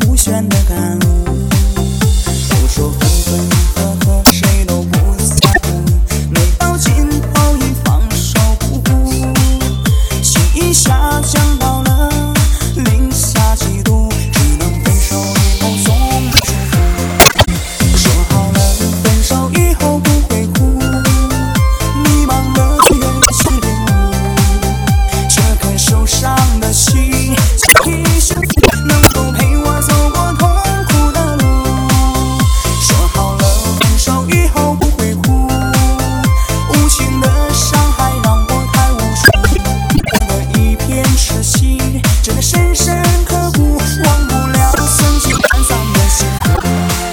无限的感悟。都说分分合合谁都不在乎，没到尽头已放手不顾。心一下降到了零下几度，只能分手以后送祝福。说好了分手以后不会哭，迷茫的越去领悟，这颗受伤的心一生能否陪我走过痛苦的路。说好了分手以后不会哭，无情的伤害让我太无助。我的一片痴心真的深深刻骨，忘不了曾经暗藏的幸福。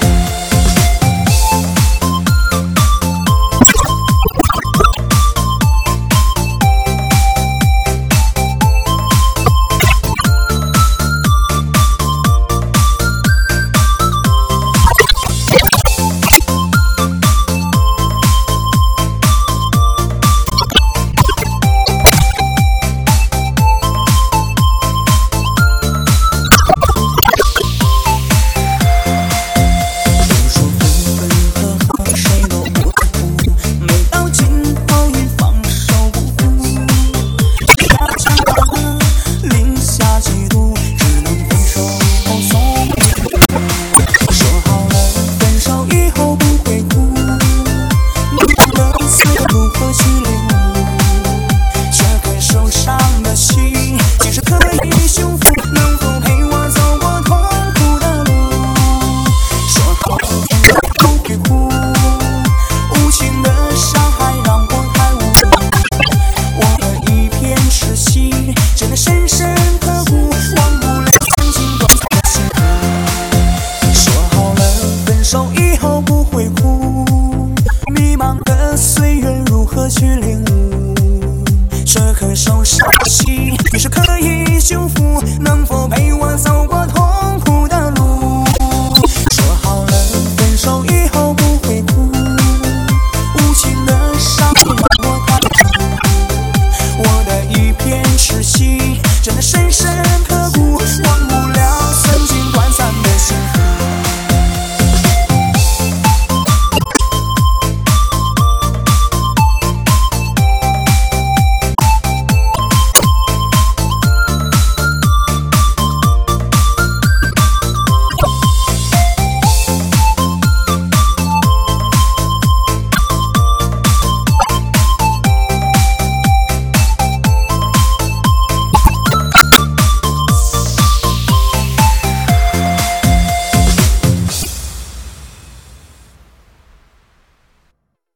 去领悟，这颗受伤的心也是可以修复，能否陪我走过痛苦的路。说好了分手以后不会哭，无情的伤让我太苦，我的一片痴心真的深深